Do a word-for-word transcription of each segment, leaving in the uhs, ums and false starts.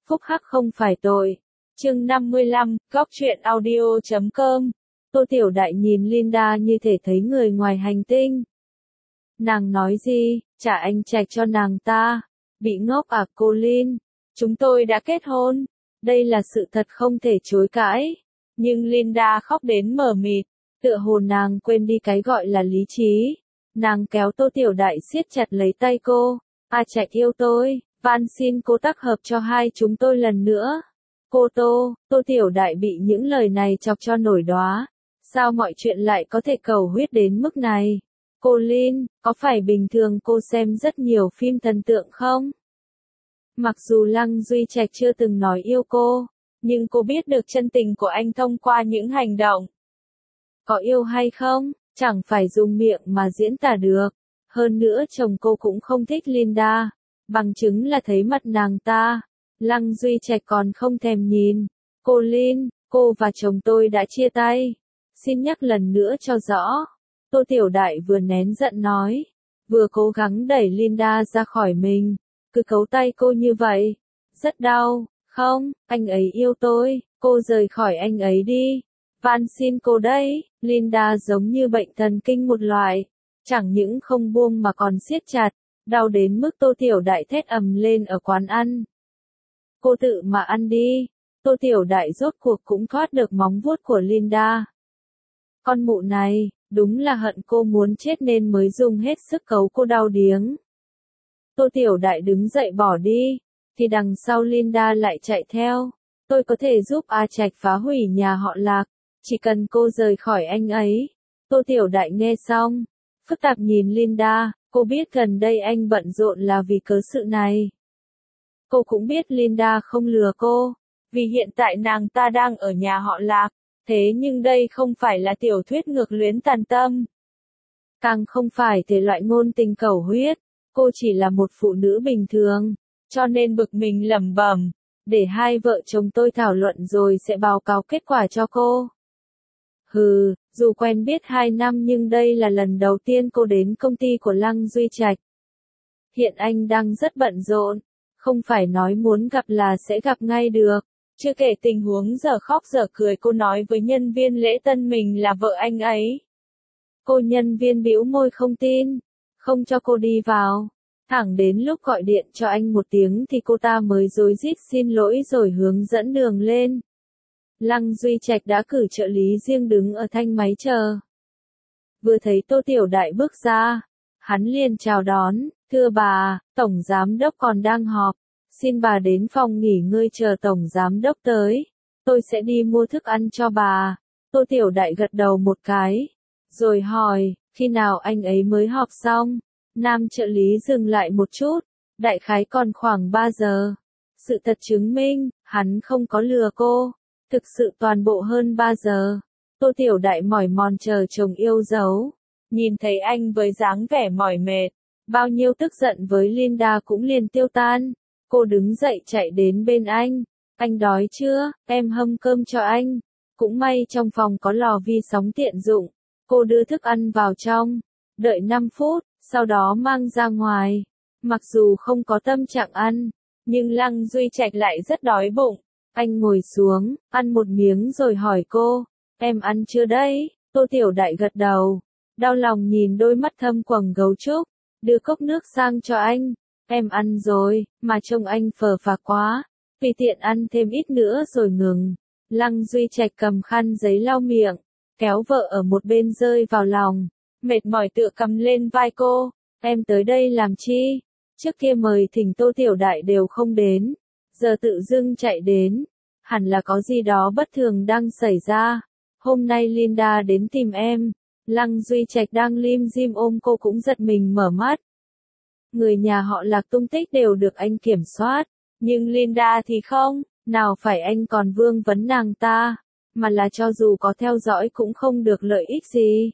phúc hắc không phải tội. Chương năm mươi lăm, góc truyện audio chấm com. Tô Tiểu Đại nhìn Linda như thể thấy người ngoài hành tinh. Nàng nói gì, trả anh Trạch cho nàng ta. Bị ngốc à cô Lin? Chúng tôi đã kết hôn. Đây là sự thật không thể chối cãi. Nhưng Linda khóc đến mờ mịt, tựa hồ nàng quên đi cái gọi là lý trí. Nàng kéo Tô Tiểu Đại siết chặt lấy tay cô. A Trạch yêu tôi, van xin cô tác hợp cho hai chúng tôi lần nữa. Cô Tô, Tô Tiểu Đại bị những lời này chọc cho nổi đóa. Sao mọi chuyện lại có thể cầu huyết đến mức này? Cô Lin, có phải bình thường cô xem rất nhiều phim thần tượng không? Mặc dù Lăng Duy Trạch chưa từng nói yêu cô, nhưng cô biết được chân tình của anh thông qua những hành động. Có yêu hay không, chẳng phải dùng miệng mà diễn tả được. Hơn nữa chồng cô cũng không thích Linda, bằng chứng là thấy mặt nàng ta. Lăng Duy Trạch còn không thèm nhìn. Cô Lin, cô và chồng tôi đã chia tay. Xin nhắc lần nữa cho rõ. Tô Tiểu Đại vừa nén giận nói, vừa cố gắng đẩy Linda ra khỏi mình. Cứ cấu tay cô như vậy. Rất đau, không, anh ấy yêu tôi, cô rời khỏi anh ấy đi. Van xin cô đấy. Linda giống như bệnh thần kinh một loại. Chẳng những không buông mà còn siết chặt, đau đến mức Tô Tiểu Đại thét ầm lên ở quán ăn. Cô tự mà ăn đi. Tô Tiểu Đại rốt cuộc cũng thoát được móng vuốt của Linda. Con mụ này, đúng là hận cô muốn chết nên mới dùng hết sức cấu cô đau điếng. Tô Tiểu Đại đứng dậy bỏ đi, thì đằng sau Linda lại chạy theo. Tôi có thể giúp A Trạch phá hủy nhà họ Lạc, chỉ cần cô rời khỏi anh ấy. Tô Tiểu Đại nghe xong, phức tạp nhìn Linda, cô biết gần đây anh bận rộn là vì cớ sự này. Cô cũng biết Linda không lừa cô, vì hiện tại nàng ta đang ở nhà họ Lạc, thế nhưng đây không phải là tiểu thuyết ngược luyến tàn tâm. Càng không phải thể loại ngôn tình cầu huyết, cô chỉ là một phụ nữ bình thường, cho nên bực mình lẩm bẩm, để hai vợ chồng tôi thảo luận rồi sẽ báo cáo kết quả cho cô. Hừ, dù quen biết hai năm nhưng đây là lần đầu tiên cô đến công ty của Lăng Duy Trạch. Hiện anh đang rất bận rộn, không phải nói muốn gặp là sẽ gặp ngay được. Chưa kể tình huống giờ khóc giờ cười cô nói với nhân viên lễ tân mình là vợ anh ấy. Cô nhân viên bĩu môi không tin, không cho cô đi vào. Thẳng đến lúc gọi điện cho anh một tiếng thì cô ta mới rối rít xin lỗi rồi hướng dẫn đường lên. Lăng Duy Trạch đã cử trợ lý riêng đứng ở thanh máy chờ. Vừa thấy Tô Tiểu Đại bước ra, hắn liền chào đón, thưa bà, tổng giám đốc còn đang họp, xin bà đến phòng nghỉ ngơi chờ tổng giám đốc tới, tôi sẽ đi mua thức ăn cho bà. Tô Tiểu Đại gật đầu một cái, rồi hỏi, khi nào anh ấy mới họp xong? Nam trợ lý dừng lại một chút, đại khái còn khoảng ba giờ. Sự thật chứng minh, hắn không có lừa cô. Thực sự toàn bộ hơn ba giờ. Tô Tiểu Đại mỏi mòn chờ chồng yêu dấu. Nhìn thấy anh với dáng vẻ mỏi mệt, bao nhiêu tức giận với Linda cũng liền tiêu tan. Cô đứng dậy chạy đến bên anh. Anh đói chưa? Em hâm cơm cho anh. Cũng may trong phòng có lò vi sóng tiện dụng. Cô đưa thức ăn vào trong. Đợi năm phút, sau đó mang ra ngoài. Mặc dù không có tâm trạng ăn, nhưng Lăng Duy Trạch lại rất đói bụng. Anh ngồi xuống, ăn một miếng rồi hỏi cô, em ăn chưa đấy? Tô Tiểu Đại gật đầu, đau lòng nhìn đôi mắt thâm quầng gấu trúc, đưa cốc nước sang cho anh, em ăn rồi, mà trông anh phờ phạc quá, vì tiện ăn thêm ít nữa rồi ngừng. Lăng Duy Trạch cầm khăn giấy lau miệng, kéo vợ ở một bên rơi vào lòng, mệt mỏi tựa cầm lên vai cô, em tới đây làm chi? Trước kia mời thỉnh Tô Tiểu Đại đều không đến. Giờ tự dưng chạy đến, hẳn là có gì đó bất thường đang xảy ra. Hôm nay Linda đến tìm em, Lăng Duy Trạch đang lim dim ôm cô cũng giật mình mở mắt. Người nhà họ Lạc tung tích đều được anh kiểm soát, nhưng Linda thì không, nào phải anh còn vương vấn nàng ta, mà là cho dù có theo dõi cũng không được lợi ích gì.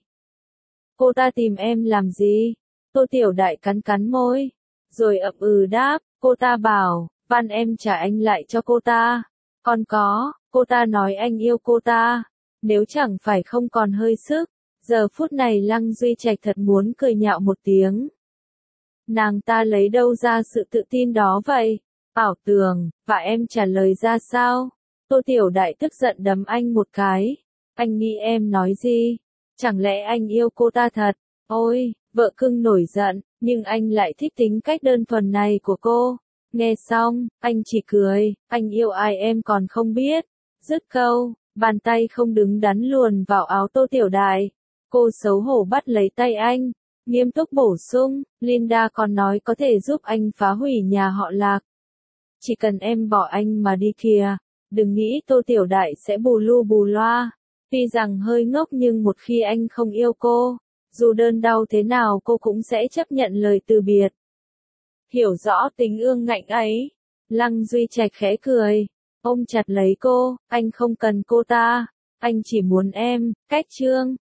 Cô ta tìm em làm gì? Tô Tiểu Đại cắn cắn môi, rồi ậm ừ đáp, cô ta bảo, van em trả anh lại cho cô ta. Còn có, cô ta nói anh yêu cô ta. Nếu chẳng phải không còn hơi sức, giờ phút này Lăng Duy Trạch thật muốn cười nhạo một tiếng. Nàng ta lấy đâu ra sự tự tin đó vậy? Ảo Tường, và em trả lời ra sao? Tô Tiểu Đại tức giận đấm anh một cái. Anh nghĩ em nói gì? Chẳng lẽ anh yêu cô ta thật? Ôi, vợ cưng nổi giận, nhưng anh lại thích tính cách đơn thuần này của cô. Nghe xong, anh chỉ cười, anh yêu ai em còn không biết. Dứt câu, bàn tay không đứng đắn luồn vào áo Tô Tiểu Đại. Cô xấu hổ bắt lấy tay anh, nghiêm túc bổ sung, Linda còn nói có thể giúp anh phá hủy nhà họ Lạc. Chỉ cần em bỏ anh mà đi kìa, đừng nghĩ Tô Tiểu Đại sẽ bù lu bù loa. Tuy rằng hơi ngốc nhưng một khi anh không yêu cô, dù đơn đau thế nào cô cũng sẽ chấp nhận lời từ biệt. Hiểu rõ tính ương ngạnh ấy, Lăng Duy Trạch khẽ cười, ôm chặt lấy cô, anh không cần cô ta, anh chỉ muốn em, cách chương.